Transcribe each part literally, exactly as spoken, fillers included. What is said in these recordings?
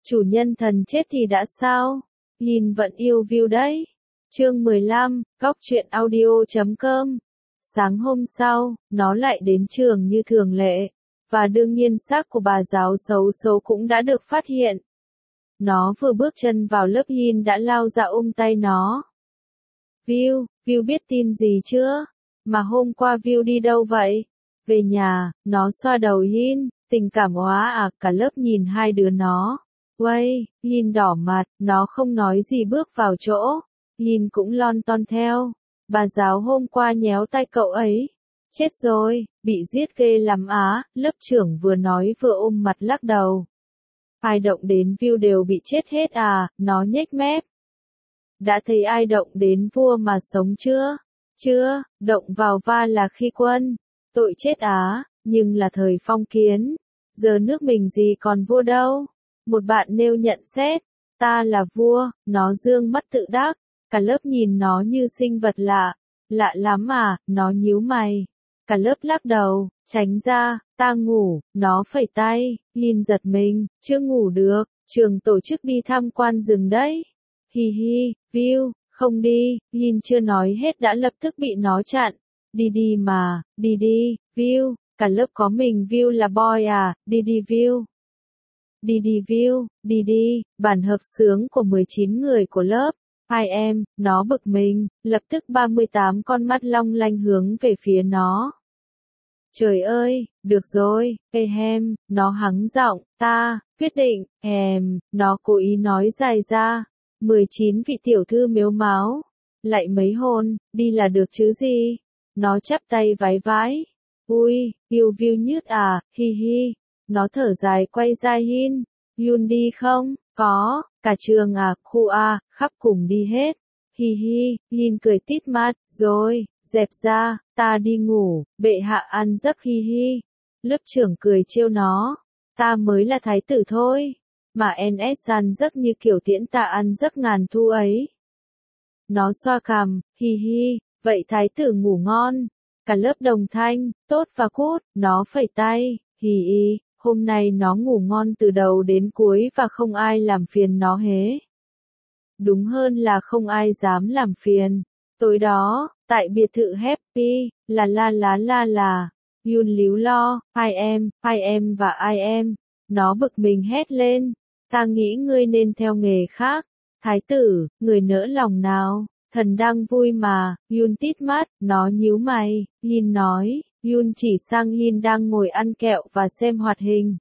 Chủ nhân thần chết thì đã sao? Yin vẫn yêu view đấy. Chương mười lăm, góc truyện audio chấm com. Sáng hôm sau, nó lại đến trường như thường lệ, và đương nhiên xác của bà giáo xấu số cũng đã được phát hiện. Nó vừa bước chân vào lớp, Yin đã lao ra ôm tay nó. View, View biết tin gì chưa? Mà hôm qua View đi đâu vậy? Về nhà, nó xoa đầu Yin, tình cảm hóa à, cả lớp nhìn hai đứa nó. Uây, Yin đỏ mặt, nó không nói gì bước vào chỗ. Yin cũng lon ton theo. Bà giáo hôm qua nhéo tay cậu ấy. Chết rồi, bị giết ghê lắm á, lớp trưởng vừa nói vừa ôm mặt lắc đầu. Ai động đến View đều bị chết hết à, nó nhếch mép. Đã thấy ai động đến vua mà sống chưa? Chưa, động vào va là khi quân. Tội chết á, nhưng là thời phong kiến. Giờ nước mình gì còn vua đâu. Một bạn nêu nhận xét, ta là vua, nó dương mắt tự đắc, cả lớp nhìn nó như sinh vật lạ, lạ lắm à, nó nhíu mày. Cả lớp lắc đầu, tránh ra, ta ngủ, nó phẩy tay, Yin giật mình, chưa ngủ được, trường tổ chức đi tham quan rừng đấy. Hi hi, View, không đi, Yin chưa nói hết đã lập tức bị nó chặn. Đi đi mà, đi đi, View, cả lớp có mình View là boy à, đi đi View. Đi đi View, đi đi, bản hợp xướng của mười chín người của lớp. Hai em, nó bực mình, lập tức ba mươi tám con mắt long lanh hướng về phía nó. Trời ơi, được rồi, ehem, nó hắng giọng, ta, quyết định, em, nó cố ý nói dài ra. mười chín vị tiểu thư mếu máo. Lại mấy hôn, đi là được chứ gì. Nó chắp tay vái vái. Ui, yêu View nhứt à, hi hi. Nó thở dài quay ra Yin. Yun đi không? Có, cả trường à, khu A, khắp cùng đi hết. Hi hi, Yin cười tít mắt, rồi, dẹp ra, ta đi ngủ, bệ hạ ăn giấc hi hi. Lớp trưởng cười trêu nó, ta mới là thái tử thôi, mà en ét ăn giấc như kiểu tiễn ta ăn giấc ngàn thu ấy. Nó xoa cằm, hi hi, vậy thái tử ngủ ngon. Cả lớp đồng thanh, tốt và cút, nó phẩy tay, hì hi. Hôm nay nó ngủ ngon từ đầu đến cuối và không ai làm phiền nó hế. Đúng hơn là không ai dám làm phiền. Tối đó, tại biệt thự Happy, là la lá la là, Yun líu lo, hai em, hai em và ai em. Nó bực mình hét lên, ta nghĩ ngươi nên theo nghề khác. Thái tử, người nỡ lòng nào, thần đang vui mà, Yun tít mắt, nó nhíu mày, Yin nói. Yun chỉ sang Yin đang ngồi ăn kẹo và xem hoạt hình.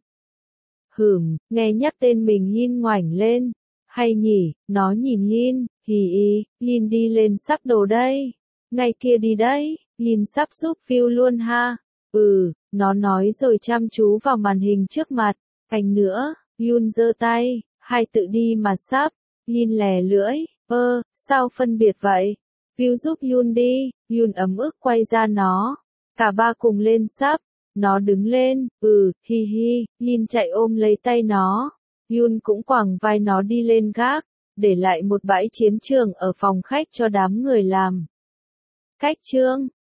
Hửm, nghe nhắc tên mình Yin ngoảnh lên. Hay nhỉ, nó nhìn Yin, hì y, Yin đi lên sắp đồ đây. Ngay kia đi đấy, Yin sắp giúp View luôn ha. Ừ, nó nói rồi chăm chú vào màn hình trước mặt. Anh nữa, Yun giơ tay, hai tự đi mà sắp. Yin lè lưỡi, ơ, sao phân biệt vậy? View giúp Yun đi, Yun ấm ức quay ra nó. Cả ba cùng lên sắp, nó đứng lên, ừ, hi hi, Yin chạy ôm lấy tay nó, Yun cũng quàng vai nó đi lên gác, để lại một bãi chiến trường ở phòng khách cho đám người làm. Cách chương